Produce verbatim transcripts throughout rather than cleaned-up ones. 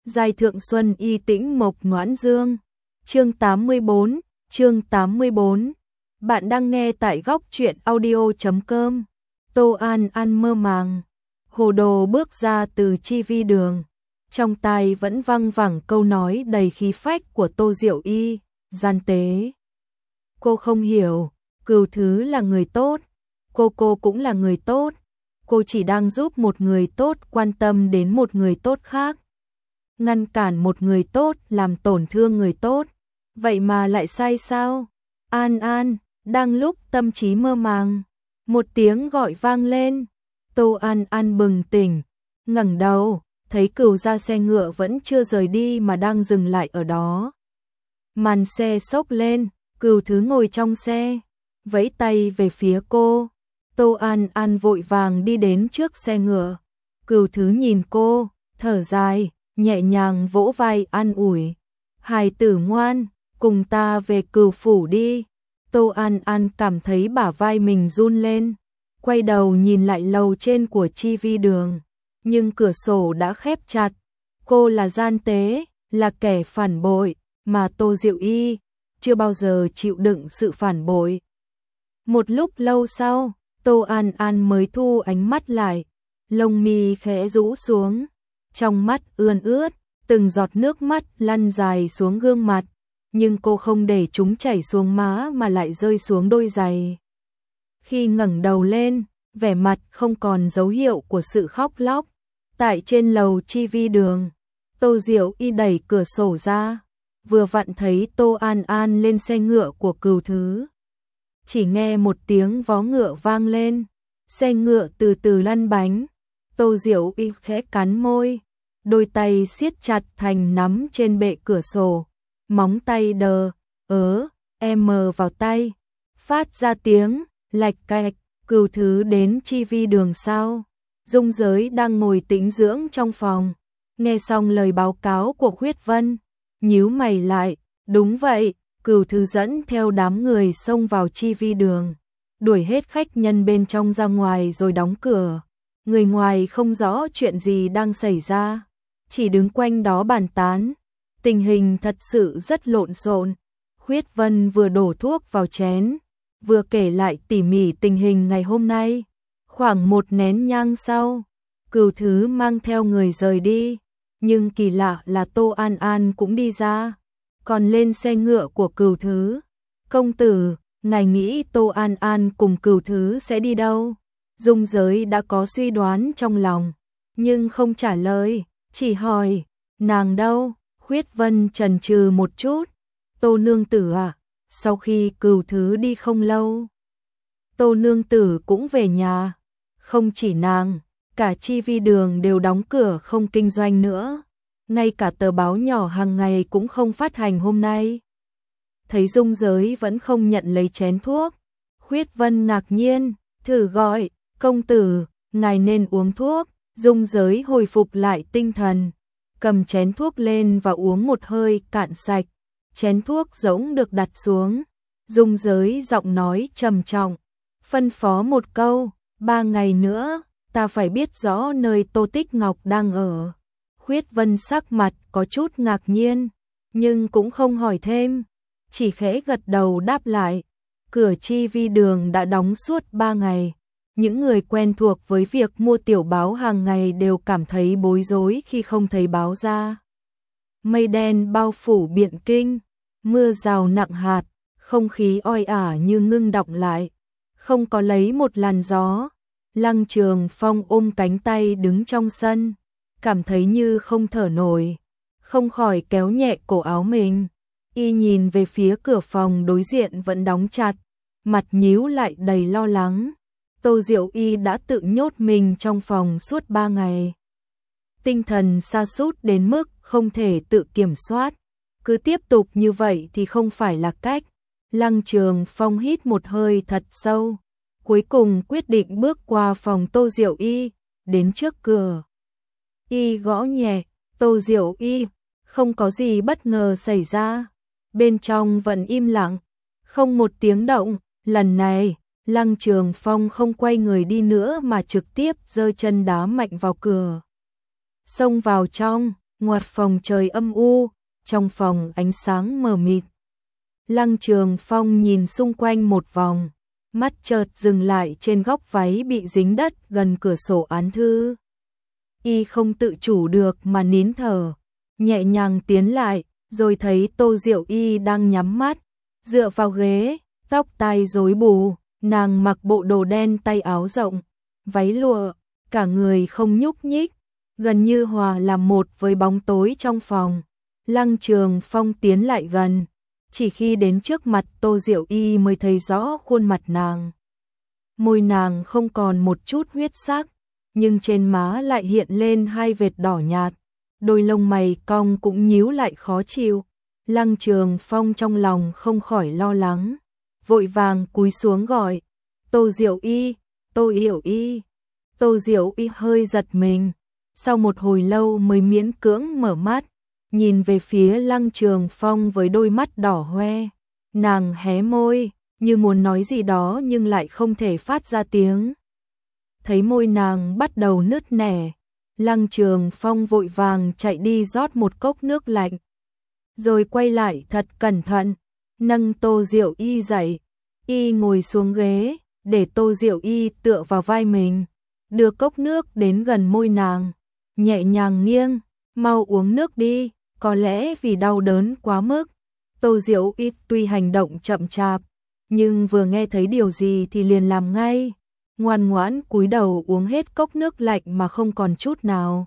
Giai thượng xuân y tĩnh mộc noãn dương. Chương tám mươi tư, chương tám mươi tư. Bạn đang nghe tại góc truyện audio chấm com. Tô An An mơ màng, hồ đồ bước ra từ chi vi đường. Trong tai vẫn văng vẳng câu nói đầy khí phách của Tô Diệu Y, gian tế. Cô không hiểu, Cửu Thứ là người tốt, cô cô cũng là người tốt. Cô chỉ đang giúp một người tốt quan tâm đến một người tốt khác. Ngăn cản một người tốt làm tổn thương người tốt. Vậy mà lại sai sao? An An, đang lúc tâm trí mơ màng, một tiếng gọi vang lên. Tô An An bừng tỉnh, ngẩng đầu, thấy Cửu ra xe ngựa vẫn chưa rời đi mà đang dừng lại ở đó. Màn xe xốc lên, Cửu Thứ ngồi trong xe, vẫy tay về phía cô. Tô An An vội vàng đi đến trước xe ngựa. Cửu Thứ nhìn cô, thở dài, nhẹ nhàng vỗ vai an ủi. Hài tử ngoan, cùng ta về Cửu phủ đi. Tô An An cảm thấy bả vai mình run lên, quay đầu nhìn lại lầu trên của chi vi đường, nhưng cửa sổ đã khép chặt. Cô là gian tế, là kẻ phản bội, mà Tô Diệu Y chưa bao giờ chịu đựng sự phản bội. Một lúc lâu sau, Tô An An mới thu ánh mắt lại, lông mi khẽ rũ xuống, trong mắt ươn ướt, từng giọt nước mắt lăn dài xuống gương mặt, nhưng cô không để chúng chảy xuống má mà lại rơi xuống đôi giày. Khi ngẩng đầu lên, vẻ mặt không còn dấu hiệu của sự khóc lóc. Tại trên lầu chi vi đường, Tô Diệu Y đẩy cửa sổ ra, vừa vặn thấy Tô An An lên xe ngựa của Cửu Thứ. Chỉ nghe một tiếng vó ngựa vang lên, xe ngựa từ từ lăn bánh. Tô Diệu Y khẽ cắn môi, đôi tay siết chặt thành nắm trên bệ cửa sổ, móng tay đờ ớ em mờ vào tay, phát ra tiếng lạch cạch. Cửu Thứ đến chi vi đường sau. Dung Giới đang ngồi tĩnh dưỡng trong phòng, nghe xong lời báo cáo của Khuyết Vân, nhíu mày lại. Đúng vậy, Cửu Thứ dẫn theo đám người xông vào chi vi đường, đuổi hết khách nhân bên trong ra ngoài rồi đóng cửa. Người ngoài không rõ chuyện gì đang xảy ra, chỉ đứng quanh đó bàn tán. Tình hình thật sự rất lộn xộn. Khuyết Vân vừa đổ thuốc vào chén, vừa kể lại tỉ mỉ tình hình ngày hôm nay. Khoảng một nén nhang sau, Cửu Thứ mang theo người rời đi, nhưng kỳ lạ là Tô An An cũng đi ra, còn lên xe ngựa của Cửu Thứ. Công tử, ngài nghĩ Tô An An cùng Cửu Thứ sẽ đi đâu? Dung Giới đã có suy đoán trong lòng, nhưng không trả lời, chỉ hỏi, nàng đâu? Khuyết Vân chần chừ một chút. Tô nương tử à, sau khi Cửu Thứ đi không lâu, Tô nương tử cũng về nhà. Không chỉ nàng, cả chi vi đường đều đóng cửa không kinh doanh nữa, ngay cả tờ báo nhỏ hàng ngày cũng không phát hành hôm nay. Thấy Dung Giới vẫn không nhận lấy chén thuốc, Khuyết Vân ngạc nhiên, thử gọi, công tử, ngài nên uống thuốc. Dung Giới hồi phục lại tinh thần, cầm chén thuốc lên và uống một hơi cạn sạch. Chén thuốc rỗng được đặt xuống, Dung Giới giọng nói trầm trọng, phân phó một câu, ba ngày nữa, ta phải biết rõ nơi Tô Tích Ngọc đang ở. Khuyết Vân sắc mặt có chút ngạc nhiên, nhưng cũng không hỏi thêm, chỉ khẽ gật đầu đáp lại. Cửa chi vi đường đã đóng suốt ba ngày. Những người quen thuộc với việc mua tiểu báo hàng ngày đều cảm thấy bối rối khi không thấy báo ra. Mây đen bao phủ Biện Kinh, mưa rào nặng hạt, không khí oi ả như ngưng đọng lại, không có lấy một làn gió. Lăng Trường Phong ôm cánh tay đứng trong sân, cảm thấy như không thở nổi, không khỏi kéo nhẹ cổ áo mình. Y nhìn về phía cửa phòng đối diện vẫn đóng chặt, mặt nhíu lại đầy lo lắng. Tô Diệu Y đã tự nhốt mình trong phòng suốt ba ngày. Tinh thần sa sút đến mức không thể tự kiểm soát. Cứ tiếp tục như vậy thì không phải là cách. Lăng Trường Phong hít một hơi thật sâu, cuối cùng quyết định bước qua phòng Tô Diệu Y, đến trước cửa. Y gõ nhẹ, Tô Diệu Y, không có gì bất ngờ xảy ra. Bên trong vẫn im lặng, không một tiếng động. Lần này, Lăng Trường Phong không quay người đi nữa mà trực tiếp giơ chân đá mạnh vào cửa. Xông vào trong, Ngoài phòng trời âm u, trong phòng ánh sáng mờ mịt. Lăng Trường Phong nhìn xung quanh một vòng, mắt chợt dừng lại trên góc váy bị dính đất gần cửa sổ án thư. Y không tự chủ được mà nín thở, nhẹ nhàng tiến lại, rồi thấy Tô Diệu Y đang nhắm mắt, dựa vào ghế, tóc tai rối bù, nàng mặc bộ đồ đen tay áo rộng, váy lụa, cả người không nhúc nhích, gần như hòa làm một với bóng tối trong phòng. Lăng Trường Phong tiến lại gần, chỉ khi đến trước mặt Tô Diệu Y mới thấy rõ khuôn mặt nàng. Môi nàng không còn một chút huyết sắc, nhưng trên má lại hiện lên hai vệt đỏ nhạt, đôi lông mày cong cũng nhíu lại khó chịu. Lăng Trường Phong trong lòng không khỏi lo lắng, vội vàng cúi xuống gọi, Tô Diệu Y, Tô Diệu Y. Tô Diệu Y hơi giật mình, sau một hồi lâu mới miễn cưỡng mở mắt, nhìn về phía Lăng Trường Phong với đôi mắt đỏ hoe. Nàng hé môi, như muốn nói gì đó nhưng lại không thể phát ra tiếng. Thấy môi nàng bắt đầu nứt nẻ, Lăng Trường Phong vội vàng chạy đi rót một cốc nước lạnh, rồi quay lại thật cẩn thận, nâng Tô Diệu Y dậy. Y ngồi xuống ghế, để Tô Diệu Y tựa vào vai mình, đưa cốc nước đến gần môi nàng, nhẹ nhàng nghiêng, mau uống nước đi, có lẽ vì đau đớn quá mức. Tô Diệu Y tuy hành động chậm chạp, nhưng vừa nghe thấy điều gì thì liền làm ngay, ngoan ngoãn cúi đầu uống hết cốc nước lạnh mà không còn chút nào.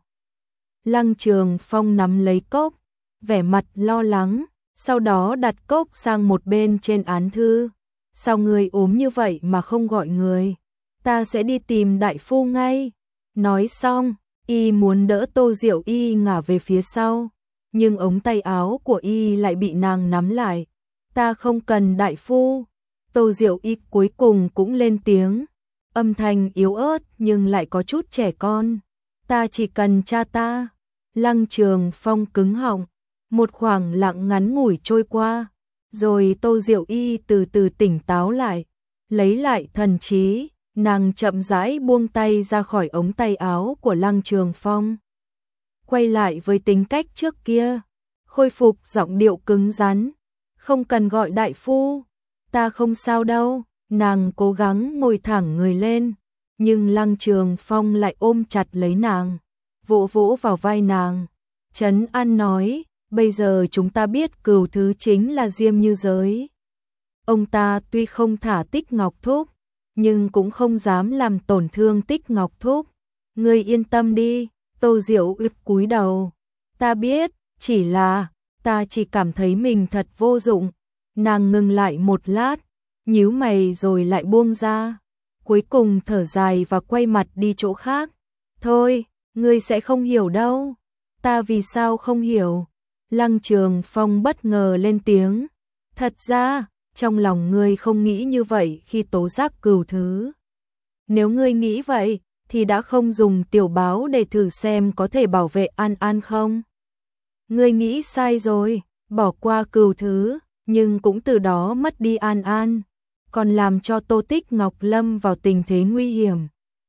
Lăng Trường Phong nắm lấy cốc, vẻ mặt lo lắng, sau đó đặt cốc sang một bên trên án thư. Sao người ốm như vậy mà không gọi người? Ta sẽ đi tìm đại phu ngay. Nói xong, Y muốn đỡ Tô Diệu Y ngả về phía sau, nhưng ống tay áo của Y lại bị nàng nắm lại. Ta không cần đại phu. Tô Diệu Y cuối cùng cũng lên tiếng, âm thanh yếu ớt nhưng lại có chút trẻ con. Ta chỉ cần cha ta. Lăng Trường Phong cứng họng, một khoảng lặng ngắn ngủi trôi qua, rồi Tô Diệu Y từ từ tỉnh táo lại, lấy lại thần trí, nàng chậm rãi buông tay ra khỏi ống tay áo của Lăng Trường Phong. Quay lại với tính cách trước kia, khôi phục giọng điệu cứng rắn, không cần gọi đại phu, ta không sao đâu. Nàng cố gắng ngồi thẳng người lên, nhưng Lăng Trường Phong lại ôm chặt lấy nàng, vỗ vỗ vào vai nàng, trấn an nói, bây giờ chúng ta biết cửu thứ chính là Diêm Như Giới. Ông ta tuy không thả Tích Ngọc Thúc, nhưng cũng không dám làm tổn thương Tích Ngọc Thúc. Ngươi yên tâm đi. Tô Diệu Y cúi đầu, ta biết, chỉ là, ta chỉ cảm thấy mình thật vô dụng. Nàng ngừng lại một lát, nhíu mày rồi lại buông ra, cuối cùng thở dài và quay mặt đi chỗ khác. Thôi, ngươi sẽ không hiểu đâu. Ta vì sao không hiểu? Lăng Trường Phong bất ngờ lên tiếng, thật ra, trong lòng ngươi không nghĩ như vậy khi tố giác cửu thứ. Nếu ngươi nghĩ vậy, thì đã không dùng tiểu báo để thử xem có thể bảo vệ An An không? Ngươi nghĩ sai rồi, bỏ qua cửu thứ, nhưng cũng từ đó mất đi An An, còn làm cho Tô Tích Ngọc lâm vào tình thế nguy hiểm.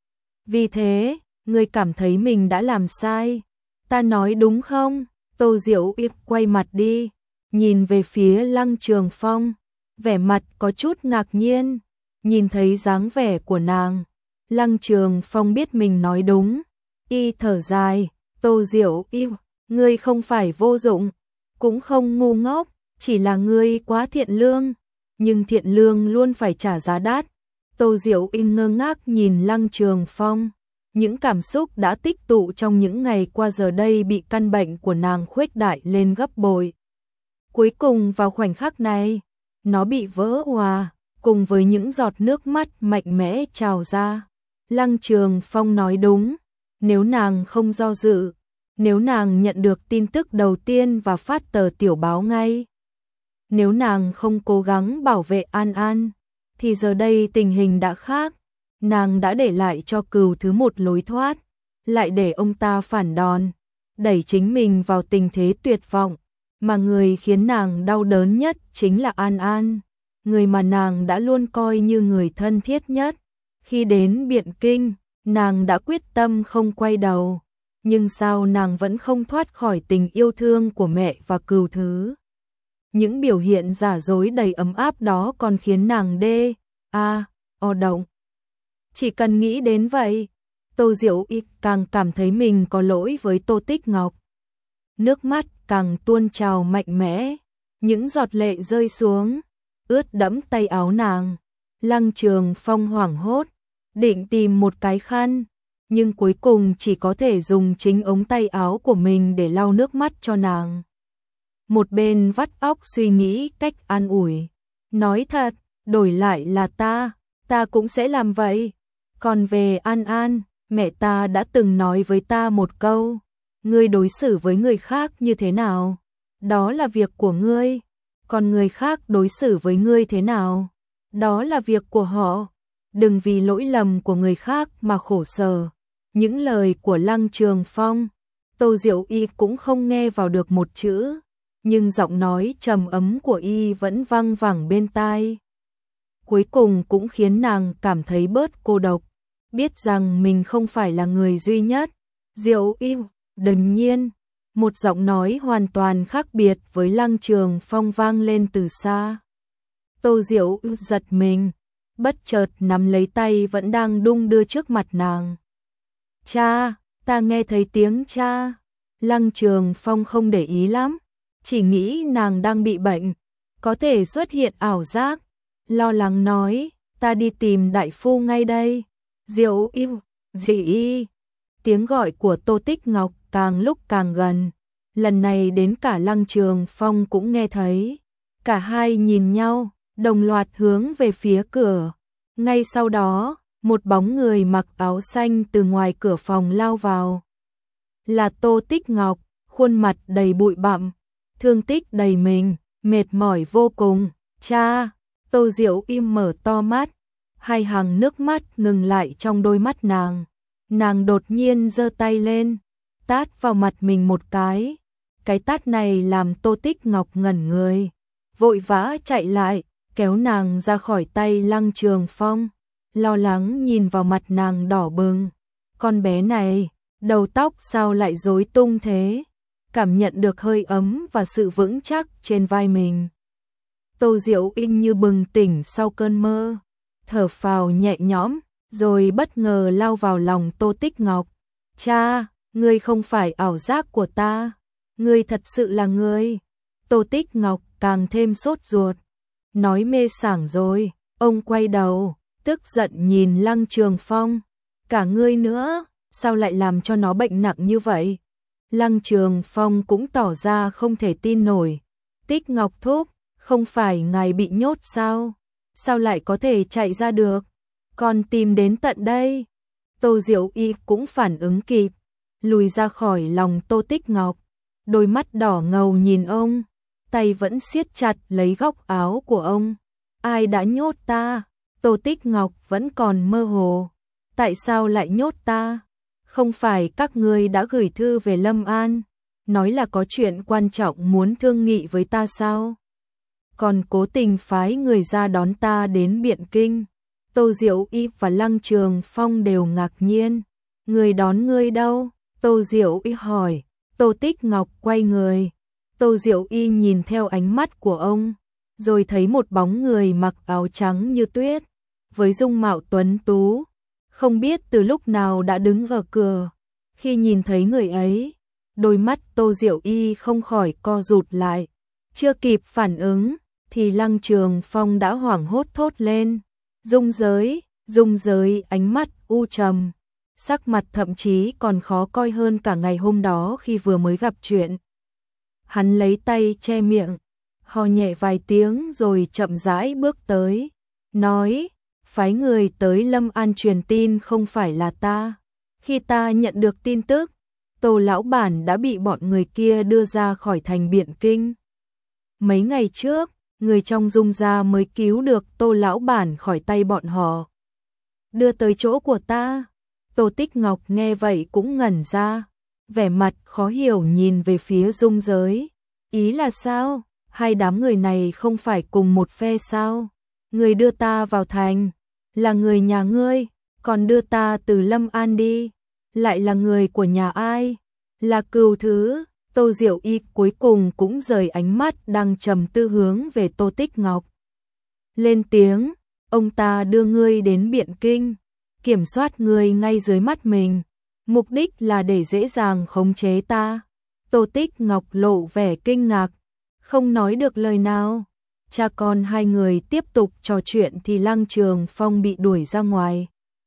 Vì thế, ngươi cảm thấy mình đã làm sai. Ta nói đúng không? Tô Diệu Y quay mặt đi, nhìn về phía Lăng Trường Phong, vẻ mặt có chút ngạc nhiên. Nhìn thấy dáng vẻ của nàng, Lăng Trường Phong biết mình nói đúng. Y thở dài, Tô Diệu Y, ngươi không phải vô dụng, cũng không ngu ngốc, chỉ là ngươi quá thiện lương, nhưng thiện lương luôn phải trả giá đắt. Tô Diệu Y ngơ ngác nhìn Lăng Trường Phong, những cảm xúc đã tích tụ trong những ngày qua giờ đây bị căn bệnh của nàng khuếch đại lên gấp bội. Cuối cùng vào khoảnh khắc này, nó bị vỡ òa, cùng với những giọt nước mắt mạnh mẽ trào ra. Lăng Trường Phong nói đúng, nếu nàng không do dự, nếu nàng nhận được tin tức đầu tiên và phát tờ tiểu báo ngay, nếu nàng không cố gắng bảo vệ An An, thì giờ đây tình hình đã khác. Nàng đã để lại cho cửu thứ một lối thoát, lại để ông ta phản đòn, đẩy chính mình vào tình thế tuyệt vọng, mà người khiến nàng đau đớn nhất chính là An An, người mà nàng đã luôn coi như người thân thiết nhất. Khi đến Biện Kinh, nàng đã quyết tâm không quay đầu. nhưng sao nàng vẫn không thoát khỏi tình yêu thương của mẹ và Cửu Thứ. Những biểu hiện giả dối đầy ấm áp đó còn khiến nàng đê, a, o động. Chỉ cần nghĩ đến vậy, Tô Diệu Y càng cảm thấy mình có lỗi với Tô Tích Ngọc. Nước mắt càng tuôn trào mạnh mẽ, những giọt lệ rơi xuống, ướt đẫm tay áo nàng. Lăng Trường Phong hoảng hốt, định tìm một cái khăn, nhưng cuối cùng chỉ có thể dùng chính ống tay áo của mình để lau nước mắt cho nàng. Một bên vắt óc suy nghĩ cách an ủi, nói thật, đổi lại là ta, ta cũng sẽ làm vậy. Còn về An An, mẹ ta đã từng nói với ta một câu, ngươi đối xử với người khác như thế nào, đó là việc của ngươi, còn người khác đối xử với ngươi thế nào, đó là việc của họ. Đừng vì lỗi lầm của người khác mà khổ sở. Những lời của Lăng Trường Phong, Tô Diệu Y cũng không nghe vào được một chữ, nhưng giọng nói trầm ấm của y vẫn vang vẳng bên tai. Cuối cùng cũng khiến nàng cảm thấy bớt cô độc, biết rằng mình không phải là người duy nhất. Diệu Y, đột nhiên, một giọng nói hoàn toàn khác biệt với Lăng Trường Phong vang lên từ xa. Tô Diệu Y giật mình, bất chợt nắm lấy tay vẫn đang đung đưa trước mặt nàng. Cha, ta nghe thấy tiếng cha. Lăng Trường Phong không để ý lắm, chỉ nghĩ nàng đang bị bệnh, có thể xuất hiện ảo giác. Lo lắng nói, ta đi tìm đại phu ngay đây. Diệu Y, dị y. Tiếng gọi của Tô Tích Ngọc càng lúc càng gần, lần này đến cả Lăng Trường Phong cũng nghe thấy. Cả hai nhìn nhau, đồng loạt hướng về phía cửa. Ngay sau đó, một bóng người mặc áo xanh từ ngoài cửa phòng lao vào. Là Tô Tích Ngọc, khuôn mặt đầy bụi bặm, thương tích đầy mình, mệt mỏi vô cùng. Cha, Tô Diệu im mở to mắt, hai hàng nước mắt ngừng lại trong đôi mắt nàng. Nàng đột nhiên giơ tay lên, tát vào mặt mình một cái. Cái tát này làm Tô Tích Ngọc ngẩn người, vội vã chạy lại, kéo nàng ra khỏi tay Lăng Trường Phong, lo lắng nhìn vào mặt nàng đỏ bừng. Con bé này, đầu tóc sao lại rối tung thế? Cảm nhận được hơi ấm và sự vững chắc trên vai mình. Tô Diệu Y như bừng tỉnh sau cơn mơ, thở phào nhẹ nhõm, rồi bất ngờ lao vào lòng Tô Tích Ngọc. Cha, ngươi không phải ảo giác của ta, ngươi thật sự là ngươi. Tô Tích Ngọc càng thêm sốt ruột, nói mê sảng rồi. Ông quay đầu, tức giận nhìn Lăng Trường Phong. Cả ngươi nữa, sao lại làm cho nó bệnh nặng như vậy? Lăng Trường Phong cũng tỏ ra không thể tin nổi. Tích Ngọc thúc, không phải ngài bị nhốt sao? Sao lại có thể chạy ra được? Còn tìm đến tận đây. Tô Diệu Y cũng phản ứng kịp, lùi ra khỏi lòng Tô Tích Ngọc, đôi mắt đỏ ngầu nhìn ông, tay vẫn siết chặt lấy góc áo của ông. Ai đã nhốt ta? Tô Tích Ngọc vẫn còn mơ hồ. Tại sao lại nhốt ta? Không phải các ngươi đã gửi thư về Lâm An, nói là có chuyện quan trọng muốn thương nghị với ta sao? Còn cố tình phái người ra đón ta đến Biện Kinh. Tô Diệu Y và Lăng Trường Phong đều ngạc nhiên. Người đón ngươi đâu? Tô Diệu Y hỏi. Tô Tích Ngọc quay người. Tô Diệu Y nhìn theo ánh mắt của ông, rồi thấy một bóng người mặc áo trắng như tuyết, với dung mạo tuấn tú, không biết từ lúc nào đã đứng ở cửa. Khi nhìn thấy người ấy, đôi mắt Tô Diệu Y không khỏi co rụt lại. Chưa kịp phản ứng, thì Lăng Trường Phong đã hoảng hốt thốt lên. Dung Giới, Dung Giới, ánh mắt u trầm, sắc mặt thậm chí còn khó coi hơn cả ngày hôm đó khi vừa mới gặp chuyện. Hắn lấy tay che miệng, ho nhẹ vài tiếng rồi chậm rãi bước tới, nói, phái người tới Lâm An truyền tin không phải là ta. Khi ta nhận được tin tức, Tô lão bản đã bị bọn người kia đưa ra khỏi thành Biện Kinh. Mấy ngày trước, người trong Dung gia mới cứu được Tô lão bản khỏi tay bọn họ, đưa tới chỗ của ta. Tô Tích Ngọc nghe vậy cũng ngẩn ra, vẻ mặt khó hiểu nhìn về phía Dung Giới. Ý là sao? Hai đám người này không phải cùng một phe sao? Người đưa ta vào thành là người nhà ngươi, còn đưa ta từ Lâm An đi lại là người của nhà ai? Là Cửu Thứ. Tô Diệu Y cuối cùng cũng rời ánh mắt đang trầm tư hướng về Tô Tích Ngọc. Lên tiếng, ông ta đưa ngươi đến Biện Kinh, kiểm soát ngươi ngay dưới mắt mình, mục đích là để dễ dàng khống chế ta. Tô Tích Ngọc lộ vẻ kinh ngạc, không nói được lời nào. Cha con hai người tiếp tục trò chuyện thì Lăng Trường Phong bị đuổi ra ngoài.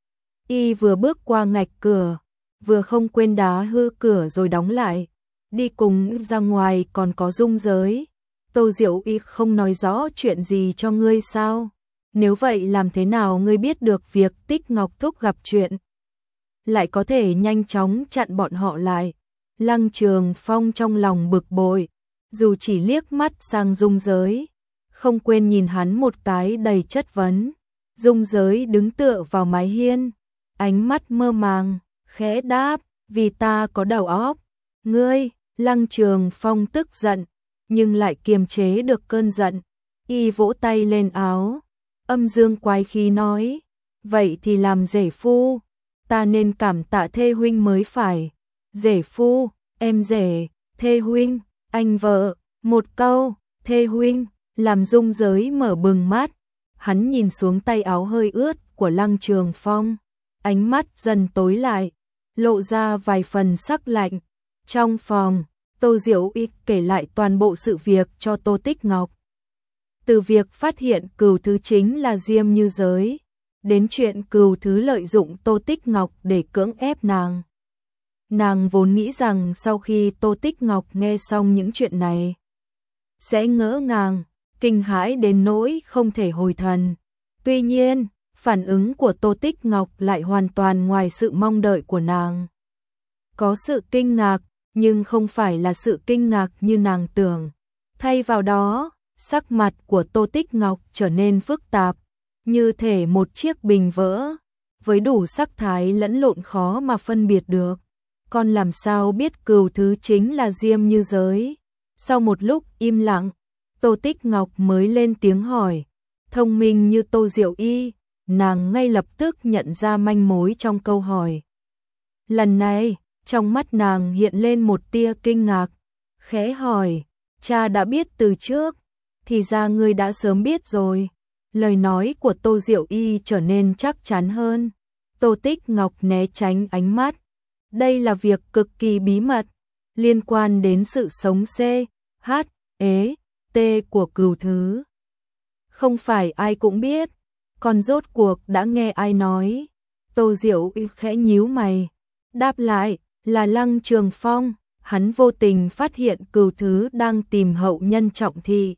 Y vừa bước qua ngạch cửa, vừa không quên đá hư cửa rồi đóng lại. Đi cùng ra ngoài còn có Dung Giới. Tô Diệu Y không nói rõ chuyện gì cho ngươi sao? Nếu vậy làm thế nào ngươi biết được việc Tích Ngọc Thúc gặp chuyện? Lại có thể nhanh chóng chặn bọn họ lại. Lăng Trường Phong trong lòng bực bội, dù chỉ liếc mắt sang Dung Giới, không quên nhìn hắn một cái đầy chất vấn. Dung Giới đứng tựa vào mái hiên, ánh mắt mơ màng, khẽ đáp, vì ta có đầu óc. Ngươi, Lăng Trường Phong tức giận, nhưng lại kiềm chế được cơn giận. Y vỗ tay lên áo, âm dương quái khí nói, vậy thì làm rể phu, ta nên cảm tạ thê huynh mới phải. Rể phu, em rể, thê huynh, anh vợ, một câu, thê huynh, làm Dung Giới mở bừng mắt. Hắn nhìn xuống tay áo hơi ướt của Lăng Trường Phong, ánh mắt dần tối lại, lộ ra vài phần sắc lạnh. Trong phòng, Tô Diệu Y kể lại toàn bộ sự việc cho Tô Tích Ngọc. Từ việc phát hiện Cửu Thứ chính là Diêm Như Giới, đến chuyện Cửu Thứ lợi dụng Tô Tích Ngọc để cưỡng ép nàng. Nàng vốn nghĩ rằng sau khi Tô Tích Ngọc nghe xong những chuyện này, sẽ ngỡ ngàng, kinh hãi đến nỗi không thể hồi thần. Tuy nhiên, phản ứng của Tô Tích Ngọc lại hoàn toàn ngoài sự mong đợi của nàng. Có sự kinh ngạc, nhưng không phải là sự kinh ngạc như nàng tưởng. Thay vào đó, sắc mặt của Tô Tích Ngọc trở nên phức tạp, như thể một chiếc bình vỡ, với đủ sắc thái lẫn lộn khó mà phân biệt được. Con làm sao biết Cửu Thứ chính là Diêm Như Giới? Sau một lúc im lặng, Tô Tích Ngọc mới lên tiếng hỏi. Thông minh như Tô Diệu Y, nàng ngay lập tức nhận ra manh mối trong câu hỏi. Lần này, trong mắt nàng hiện lên một tia kinh ngạc, khẽ hỏi, cha đã biết từ trước, thì ra ngươi đã sớm biết rồi. Lời nói của Tô Diệu Y trở nên chắc chắn hơn. Tô Tích Ngọc né tránh ánh mắt. Đây là việc cực kỳ bí mật, liên quan đến sự sống C, H, E, T của Cửu Thứ. Không phải ai cũng biết, còn rốt cuộc đã nghe ai nói? Tô Diệu Y khẽ nhíu mày, đáp lại, là Lăng Trường Phong, hắn vô tình phát hiện Cửu Thứ đang tìm hậu nhân Trọng Thị.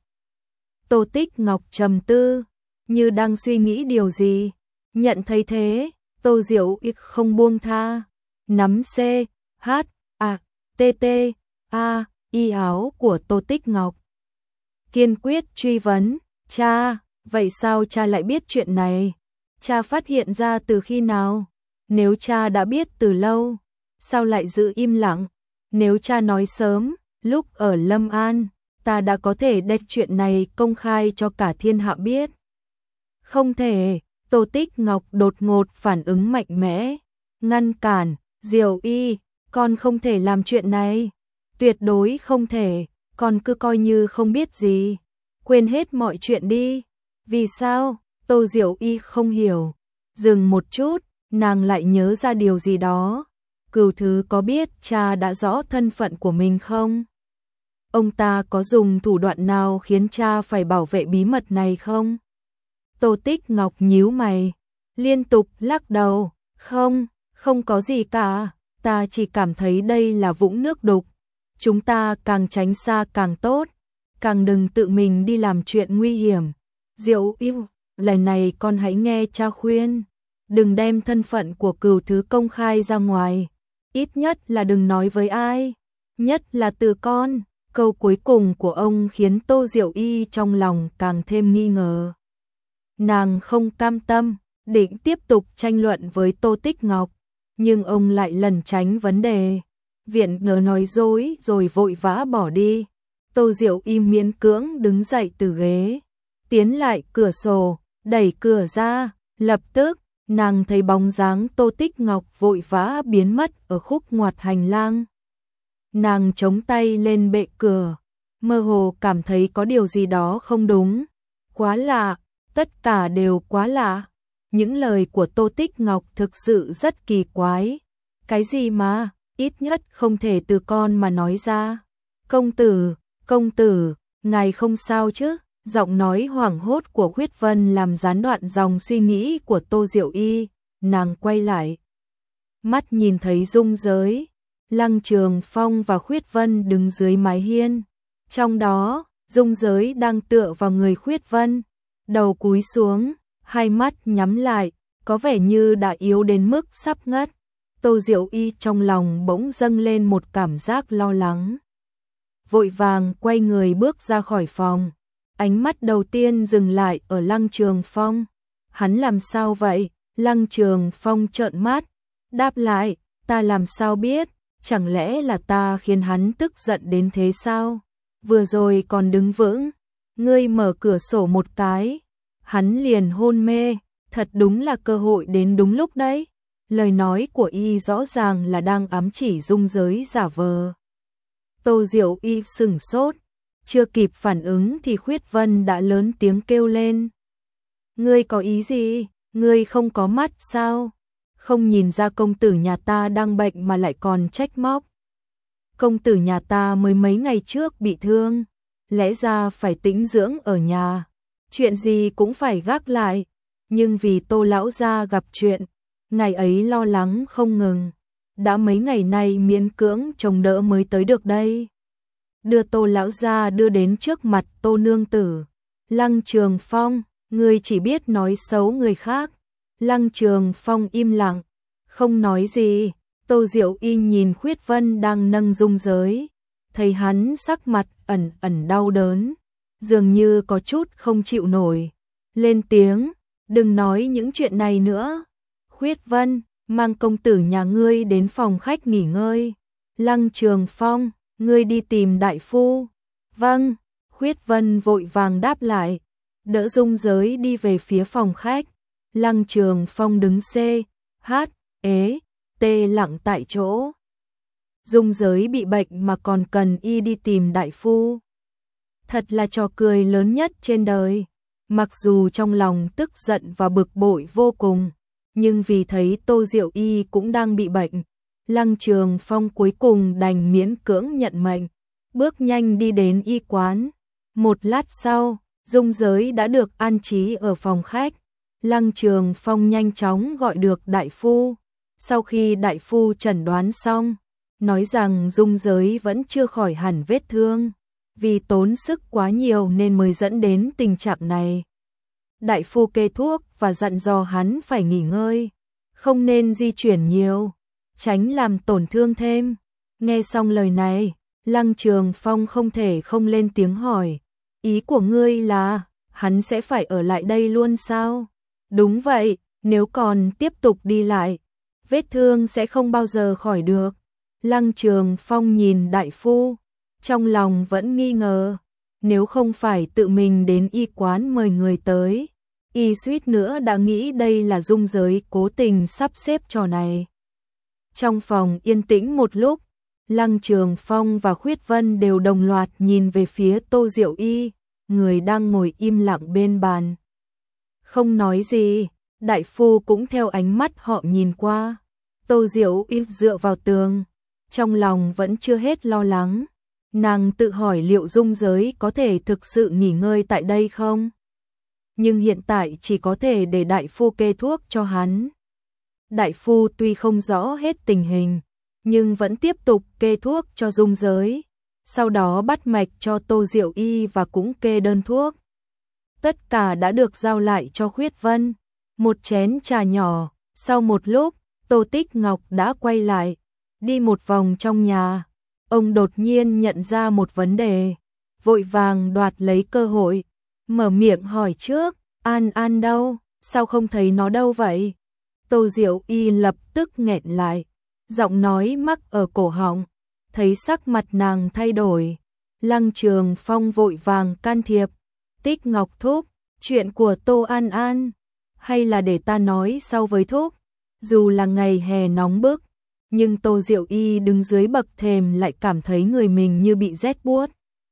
Tô Tích Ngọc trầm tư, như đang suy nghĩ điều gì. Nhận thấy thế, Tô Diệu Y không buông tha, nắm C, H, A, T, T, A, y áo của Tô Tích Ngọc. Kiên quyết truy vấn, cha, vậy sao cha lại biết chuyện này? Cha phát hiện ra từ khi nào? Nếu cha đã biết từ lâu, sao lại giữ im lặng? Nếu cha nói sớm, lúc ở Lâm An, ta đã có thể đem chuyện này công khai cho cả thiên hạ biết. Không thể, Tô Tích Ngọc đột ngột phản ứng mạnh mẽ, ngăn cản, Diệu Y, con không thể làm chuyện này. Tuyệt đối không thể, con cứ coi như không biết gì. Quên hết mọi chuyện đi. Vì sao? Tô Diệu Y không hiểu. Dừng một chút, nàng lại nhớ ra điều gì đó. Cửu Thứ có biết cha đã rõ thân phận của mình không? Ông ta có dùng thủ đoạn nào khiến cha phải bảo vệ bí mật này không? Tô Tích Ngọc nhíu mày, liên tục lắc đầu. Không, không có gì cả. Ta chỉ cảm thấy đây là vũng nước đục. Chúng ta càng tránh xa càng tốt. Càng đừng tự mình đi làm chuyện nguy hiểm. Diệu Y, lần này con hãy nghe cha khuyên. Đừng đem thân phận của Cửu Thứ công khai ra ngoài. Ít nhất là đừng nói với ai. Nhất là từ con. Câu cuối cùng của ông khiến Tô Diệu Y trong lòng càng thêm nghi ngờ. Nàng không cam tâm, định tiếp tục tranh luận với Tô Tích Ngọc. Nhưng ông lại lẩn tránh vấn đề. Viện nớ nói dối rồi vội vã bỏ đi. Tô Diệu Y miễn cưỡng đứng dậy từ ghế, tiến lại cửa sổ, đẩy cửa ra, lập tức nàng thấy bóng dáng Tô Tích Ngọc vội vã biến mất ở khúc ngoặt hành lang. Nàng chống tay lên bệ cửa, mơ hồ cảm thấy có điều gì đó không đúng. Quá lạ, tất cả đều quá lạ. Những lời của Tô Tích Ngọc thực sự rất kỳ quái. Cái gì mà, ít nhất không thể từ con mà nói ra. Công tử, công tử, ngài không sao chứ? Giọng nói hoảng hốt của Khuyết Vân làm gián đoạn dòng suy nghĩ của Tô Diệu Y. Nàng quay lại, mắt nhìn thấy Dung Giới, Lăng Trường Phong và Khuyết Vân đứng dưới mái hiên. Trong đó, Dung Giới đang tựa vào người Khuyết Vân, đầu cúi xuống, hai mắt nhắm lại, có vẻ như đã yếu đến mức sắp ngất. Tô Diệu Y trong lòng bỗng dâng lên một cảm giác lo lắng. Vội vàng quay người bước ra khỏi phòng. Ánh mắt đầu tiên dừng lại ở Lăng Trường Phong. Hắn làm sao vậy? Lăng Trường Phong trợn mắt, đáp lại, ta làm sao biết, chẳng lẽ là ta khiến hắn tức giận đến thế sao? Vừa rồi còn đứng vững, ngươi mở cửa sổ một cái, hắn liền hôn mê, thật đúng là cơ hội đến đúng lúc đấy. Lời nói của y rõ ràng là đang ám chỉ Dung Giới giả vờ. Tô Diệu Y sửng sốt, chưa kịp phản ứng thì Khuyết Vân đã lớn tiếng kêu lên. Ngươi có ý gì? Ngươi không có mắt sao? Không nhìn ra công tử nhà ta đang bệnh mà lại còn trách móc. Công tử nhà ta mới mấy ngày trước bị thương, lẽ ra phải tĩnh dưỡng ở nhà, chuyện gì cũng phải gác lại, nhưng vì Tô lão gia gặp chuyện, ngày ấy lo lắng không ngừng, đã mấy ngày nay miễn cưỡng chống đỡ mới tới được đây. Đưa Tô lão gia đưa đến trước mặt Tô nương tử. Lăng Trường Phong, ngươi chỉ biết nói xấu người khác. Lăng Trường Phong im lặng, không nói gì. Tô Diệu Y nhìn Khuyết Vân đang nâng Dung Giới, thấy hắn sắc mặt ẩn ẩn đau đớn, dường như có chút không chịu nổi, lên tiếng, đừng nói những chuyện này nữa. Khuyết Vân, mang công tử nhà ngươi đến phòng khách nghỉ ngơi. Lăng Trường Phong, ngươi đi tìm đại phu. Vâng. Khuyết Vân vội vàng đáp lại, đỡ Dung Giới đi về phía phòng khách. Lăng Trường Phong đứng xê, hát, ế, tê lặng tại chỗ. Dung Giới bị bệnh mà còn cần y đi tìm đại phu. Thật là trò cười lớn nhất trên đời. Mặc dù trong lòng tức giận và bực bội vô cùng, nhưng vì thấy Tô Diệu Y cũng đang bị bệnh, Lăng Trường Phong cuối cùng đành miễn cưỡng nhận mệnh, bước nhanh đi đến y quán. Một lát sau, Dung Giới đã được an trí ở phòng khách. Lăng Trường Phong nhanh chóng gọi được đại phu. Sau khi đại phu chẩn đoán xong, nói rằng Dung Giới vẫn chưa khỏi hẳn vết thương, vì tốn sức quá nhiều nên mới dẫn đến tình trạng này. Đại phu kê thuốc và dặn dò hắn phải nghỉ ngơi, không nên di chuyển nhiều, tránh làm tổn thương thêm. Nghe xong lời này, Lăng Trường Phong không thể không lên tiếng hỏi, ý của ngươi là hắn sẽ phải ở lại đây luôn sao? Đúng vậy, nếu còn tiếp tục đi lại, vết thương sẽ không bao giờ khỏi được. Lăng Trường Phong nhìn đại phu, trong lòng vẫn nghi ngờ, nếu không phải tự mình đến y quán mời người tới, y suýt nữa đã nghĩ đây là Dung Giới cố tình sắp xếp trò này. Trong phòng yên tĩnh một lúc, Lăng Trường Phong và Khuyết Vân đều đồng loạt nhìn về phía Tô Diệu Y, người đang ngồi im lặng bên bàn. Không nói gì, đại phu cũng theo ánh mắt họ nhìn qua. Tô Diệu Y dựa vào tường, trong lòng vẫn chưa hết lo lắng. Nàng tự hỏi liệu Dung Giới có thể thực sự nghỉ ngơi tại đây không? Nhưng hiện tại chỉ có thể để đại phu kê thuốc cho hắn. Đại phu tuy không rõ hết tình hình, nhưng vẫn tiếp tục kê thuốc cho Dung Giới, sau đó bắt mạch cho Tô Diệu Y và cũng kê đơn thuốc. Tất cả đã được giao lại cho Khuyết Vân. Một chén trà nhỏ, sau một lúc, Tô Tích Ngọc đã quay lại, đi một vòng trong nhà. Ông đột nhiên nhận ra một vấn đề, vội vàng đoạt lấy cơ hội, mở miệng hỏi trước, An An đâu, sao không thấy nó đâu vậy? Tô Diệu Y lập tức nghẹn lại, giọng nói mắc ở cổ họng, thấy sắc mặt nàng thay đổi. Lăng Trường Phong vội vàng can thiệp, Tích Ngọc thúc, chuyện của Tô An An, hay là để ta nói sau với thúc. Dù là ngày hè nóng bức, nhưng Tô Diệu Y đứng dưới bậc thềm lại cảm thấy người mình như bị rét buốt.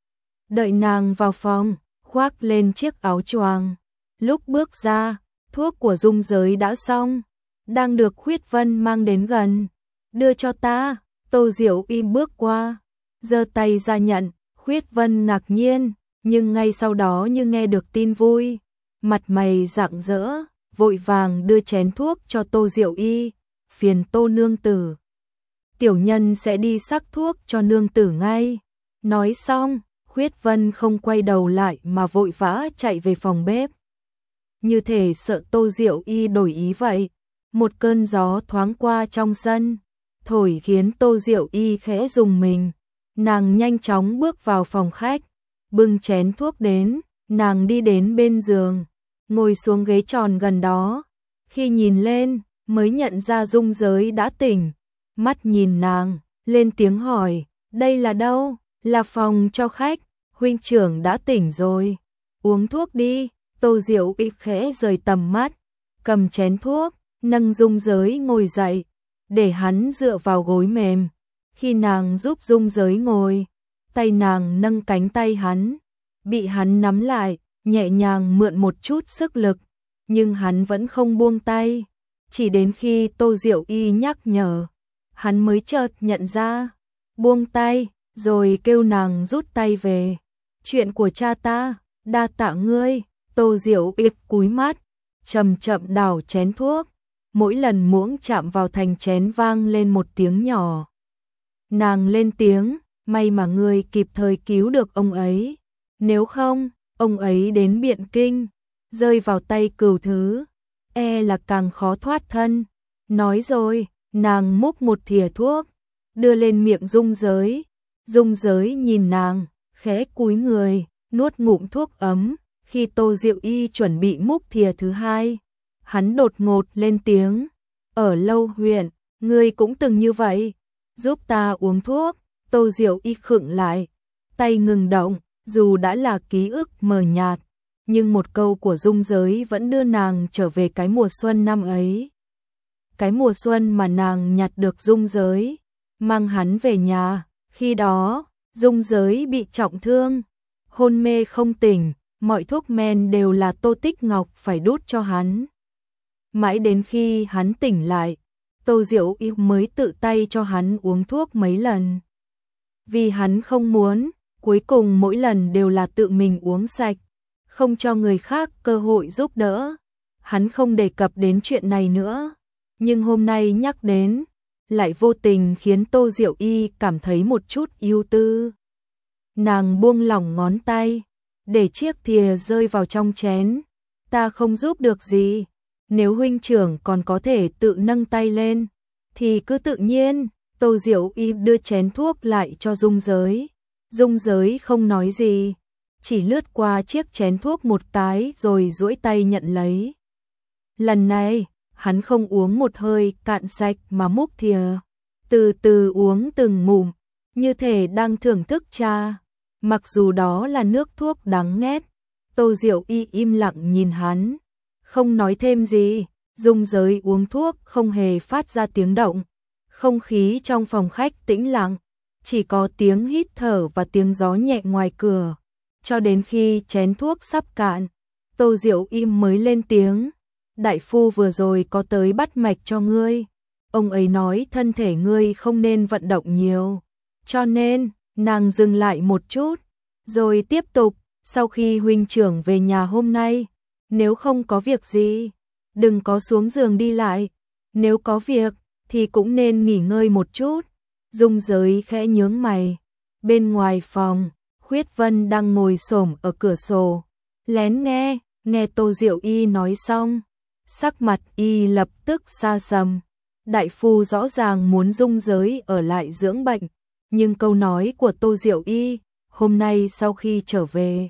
Đợi nàng vào phòng, khoác lên chiếc áo choàng. Lúc bước ra, thuốc của Dung Giới đã xong, đang được Khuyết Vân mang đến gần. Đưa cho ta. Tô Diệu Y bước qua, giơ tay ra nhận. Khuyết Vân ngạc nhiên, nhưng ngay sau đó như nghe được tin vui, mặt mày rạng rỡ, vội vàng đưa chén thuốc cho Tô Diệu Y. Phiền Tô nương tử, tiểu nhân sẽ đi sắc thuốc cho nương tử ngay. Nói xong, Khuyết Vân không quay đầu lại mà vội vã chạy về phòng bếp. Như thể sợ Tô Diệu Y đổi ý vậy. Một cơn gió thoáng qua trong sân, thổi khiến Tô Diệu Y khẽ rùng mình. Nàng nhanh chóng bước vào phòng khách, bưng chén thuốc đến, nàng đi đến bên giường, ngồi xuống ghế tròn gần đó. Khi nhìn lên, mới nhận ra Dung Giới đã tỉnh, mắt nhìn nàng, lên tiếng hỏi, đây là đâu? Là phòng cho khách, huynh trưởng đã tỉnh rồi, uống thuốc đi. Tô Diệu Y khẽ rời tầm mắt, cầm chén thuốc, nâng Dung Giới ngồi dậy, để hắn dựa vào gối mềm. Khi nàng giúp Dung Giới ngồi, tay nàng nâng cánh tay hắn, bị hắn nắm lại, nhẹ nhàng mượn một chút sức lực, nhưng hắn vẫn không buông tay. Chỉ đến khi Tô Diệu Y nhắc nhở, hắn mới chợt nhận ra, buông tay, rồi kêu nàng rút tay về. Chuyện của cha ta, đa tạ ngươi. Tô Diệu Y cúi mắt, chậm chậm đảo chén thuốc, mỗi lần muỗng chạm vào thành chén vang lên một tiếng nhỏ. Nàng lên tiếng, may mà ngươi kịp thời cứu được ông ấy, nếu không, ông ấy đến Biện Kinh, rơi vào tay Cửu Thứ, e là càng khó thoát thân. Nói rồi, nàng múc một thìa thuốc, đưa lên miệng Dung Giới. Dung Giới nhìn nàng, khẽ cúi người, nuốt ngụm thuốc ấm. Khi Tô Diệu Y chuẩn bị múc thìa thứ hai, hắn đột ngột lên tiếng, ở Lâu huyện, ngươi cũng từng như vậy, giúp ta uống thuốc. Tô Diệu Y khựng lại, tay ngừng động, dù đã là ký ức mờ nhạt, nhưng một câu của Dung Giới vẫn đưa nàng trở về cái mùa xuân năm ấy. Cái mùa xuân mà nàng nhặt được Dung Giới, mang hắn về nhà. Khi đó, Dung Giới bị trọng thương, hôn mê không tỉnh, mọi thuốc men đều là Tô Tích Ngọc phải đút cho hắn. Mãi đến khi hắn tỉnh lại, Tô Diệu Y mới tự tay cho hắn uống thuốc mấy lần. Vì hắn không muốn, cuối cùng mỗi lần đều là tự mình uống sạch, không cho người khác cơ hội giúp đỡ. Hắn không đề cập đến chuyện này nữa, nhưng hôm nay nhắc đến, lại vô tình khiến Tô Diệu Y cảm thấy một chút ưu tư. Nàng buông lỏng ngón tay, để chiếc thìa rơi vào trong chén. Ta không giúp được gì, nếu huynh trưởng còn có thể tự nâng tay lên, thì cứ tự nhiên. Tô Diệu Y đưa chén thuốc lại cho Dung Giới. Dung Giới không nói gì, chỉ lướt qua chiếc chén thuốc một cái rồi duỗi tay nhận lấy. Lần này, hắn không uống một hơi cạn sạch mà múc thìa, từ từ uống từng ngụm, như thể đang thưởng thức trà. Mặc dù đó là nước thuốc đắng nghét, Tô Diệu Y im lặng nhìn hắn, không nói thêm gì. Dung Giới uống thuốc không hề phát ra tiếng động. Không khí trong phòng khách tĩnh lặng, chỉ có tiếng hít thở và tiếng gió nhẹ ngoài cửa. Cho đến khi chén thuốc sắp cạn, Tô Diệu Y mới lên tiếng, đại phu vừa rồi có tới bắt mạch cho ngươi. Ông ấy nói thân thể ngươi không nên vận động nhiều, cho nên, nàng dừng lại một chút, rồi tiếp tục, sau khi huynh trưởng về nhà hôm nay, nếu không có việc gì, đừng có xuống giường đi lại, nếu có việc, thì cũng nên nghỉ ngơi một chút. Dung Giới khẽ nhướng mày. Bên ngoài phòng, Khuyết Vân đang ngồi xổm ở cửa sổ, lén nghe. Nghe Tô Diệu Y nói xong, sắc mặt y lập tức xa sầm. Đại phu rõ ràng muốn Dung Giới ở lại dưỡng bệnh, nhưng câu nói của Tô Diệu Y hôm nay sau khi trở về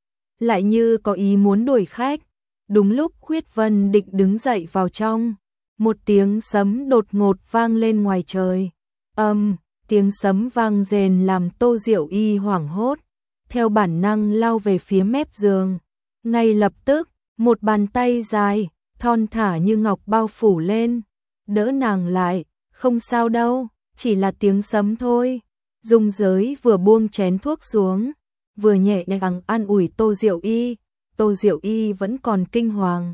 lại như có ý muốn đuổi khách. Đúng lúc Khuyết Vân định đứng dậy vào trong, một tiếng sấm đột ngột vang lên ngoài trời. Âm, tiếng sấm vang rền làm Tô Diệu Y hoảng hốt, theo bản năng lao về phía mép giường. Ngay lập tức, một bàn tay dài, thon thả như ngọc bao phủ lên, đỡ nàng lại, không sao đâu, chỉ là tiếng sấm thôi. Dung Giới vừa buông chén thuốc xuống, vừa nhẹ nhàng an ủi Tô Diệu Y, Tô Diệu Y vẫn còn kinh hoàng.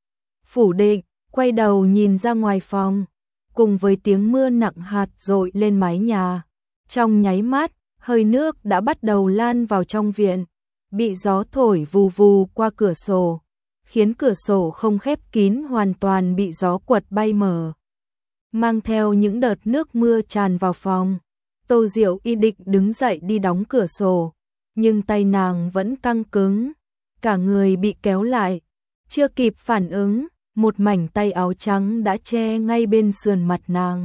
Phủ định, quay đầu nhìn ra ngoài phòng, cùng với tiếng mưa nặng hạt dội lên mái nhà. Trong nháy mắt, hơi nước đã bắt đầu lan vào trong viện, bị gió thổi vù vù qua cửa sổ, khiến cửa sổ không khép kín hoàn toàn bị gió quật bay mở, mang theo những đợt nước mưa tràn vào phòng. Tô Diệu Y định đứng dậy đi đóng cửa sổ, nhưng tay nàng vẫn căng cứng, cả người bị kéo lại, chưa kịp phản ứng, một mảnh tay áo trắng đã che ngay bên sườn mặt nàng,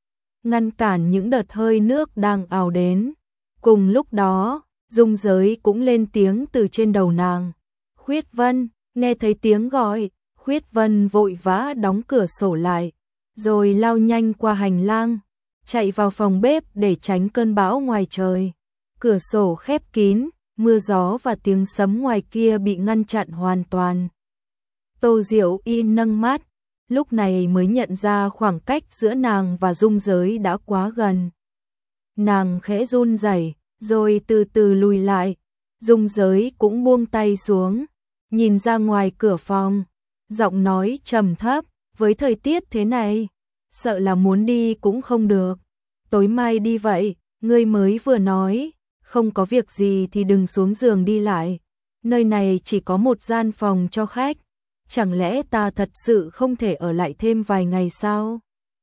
ngăn cản những đợt hơi nước đang ào đến. Cùng lúc đó, Dung Giới cũng lên tiếng từ trên đầu nàng. Khuyết Vân, nghe thấy tiếng gọi, Khuyết Vân vội vã đóng cửa sổ lại, rồi lao nhanh qua hành lang, chạy vào phòng bếp để tránh cơn bão ngoài trời. Cửa sổ khép kín, mưa gió và tiếng sấm ngoài kia bị ngăn chặn hoàn toàn. Tô Diệu Y nâng mắt, lúc này mới nhận ra khoảng cách giữa nàng và Dung Giới đã quá gần. Nàng khẽ run rẩy, rồi từ từ lùi lại. Dung Giới cũng buông tay xuống, nhìn ra ngoài cửa phòng, giọng nói trầm thấp, với thời tiết thế này, sợ là muốn đi cũng không được. Tối mai đi vậy, ngươi mới vừa nói, không có việc gì thì đừng xuống giường đi lại. Nơi này chỉ có một gian phòng cho khách, chẳng lẽ ta thật sự không thể ở lại thêm vài ngày sao?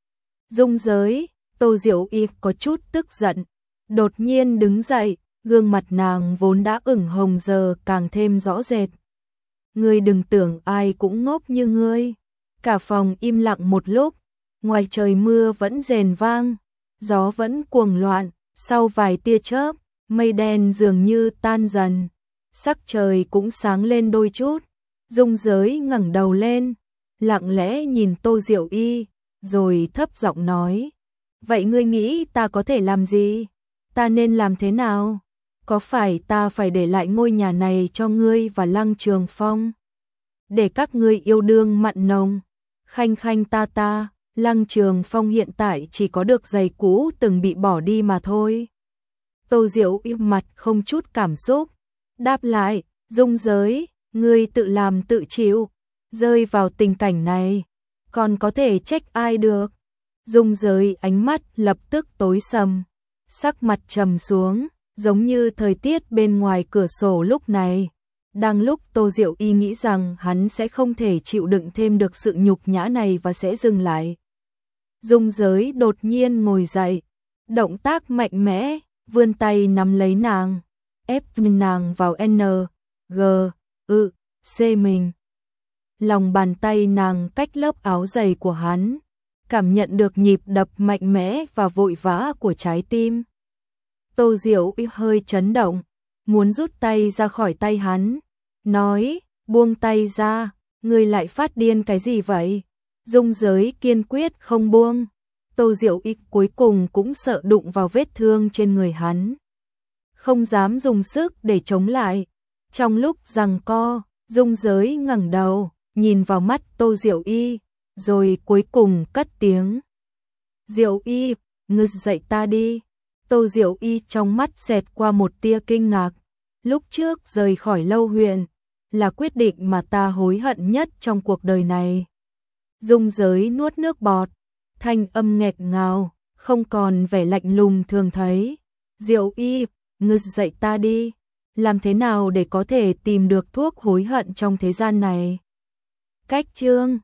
Dung Giới, Tô Diệu Y có chút tức giận, đột nhiên đứng dậy, gương mặt nàng vốn đã ửng hồng giờ càng thêm rõ rệt. Ngươi đừng tưởng ai cũng ngốc như ngươi. Cả phòng im lặng một lúc, ngoài trời mưa vẫn rền vang, gió vẫn cuồng loạn, sau vài tia chớp, mây đen dường như tan dần, sắc trời cũng sáng lên đôi chút. Dung Giới ngẩng đầu lên, lặng lẽ nhìn Tô Diệu Y, rồi thấp giọng nói, vậy ngươi nghĩ ta có thể làm gì? Ta nên làm thế nào? Có phải ta phải để lại ngôi nhà này cho ngươi và Lăng Trường Phong, để các ngươi yêu đương mặn nồng, khanh khanh ta ta? Lăng Trường Phong hiện tại chỉ có được giày cũ từng bị bỏ đi mà thôi. Tô Diệu Y mặt không chút cảm xúc, đáp lại, Dung Giới, ngươi tự làm tự chịu, rơi vào tình cảnh này, còn có thể trách ai được? Dung Giới ánh mắt lập tức tối sầm, sắc mặt trầm xuống, giống như thời tiết bên ngoài cửa sổ lúc này. Đang lúc Tô Diệu Y nghĩ rằng hắn sẽ không thể chịu đựng thêm được sự nhục nhã này và sẽ dừng lại, Dung Giới đột nhiên ngồi dậy, động tác mạnh mẽ, vươn tay nắm lấy nàng, ép nàng vào N, G, ư, C mình. Lòng bàn tay nàng cách lớp áo dày của hắn, cảm nhận được nhịp đập mạnh mẽ và vội vã của trái tim. Tô Diệu Y hơi chấn động, muốn rút tay ra khỏi tay hắn, nói, buông tay ra, ngươi lại phát điên cái gì vậy? Dung Giới kiên quyết không buông. Tô Diệu Y cuối cùng cũng sợ đụng vào vết thương trên người hắn, không dám dùng sức để chống lại. Trong lúc giằng co, Dung Giới ngẩng đầu, nhìn vào mắt Tô Diệu Y, rồi cuối cùng cất tiếng. Diệu Y, ngươi dạy ta đi. Tô Diệu Y trong mắt xẹt qua một tia kinh ngạc. Lúc trước rời khỏi Lâu Huyện, là quyết định mà ta hối hận nhất trong cuộc đời này. Dung Giới nuốt nước bọt, thanh âm nghẹt ngào, không còn vẻ lạnh lùng thường thấy. Diệu Y, ngươi dạy ta đi, làm thế nào để có thể tìm được thuốc hối hận trong thế gian này? Cách chương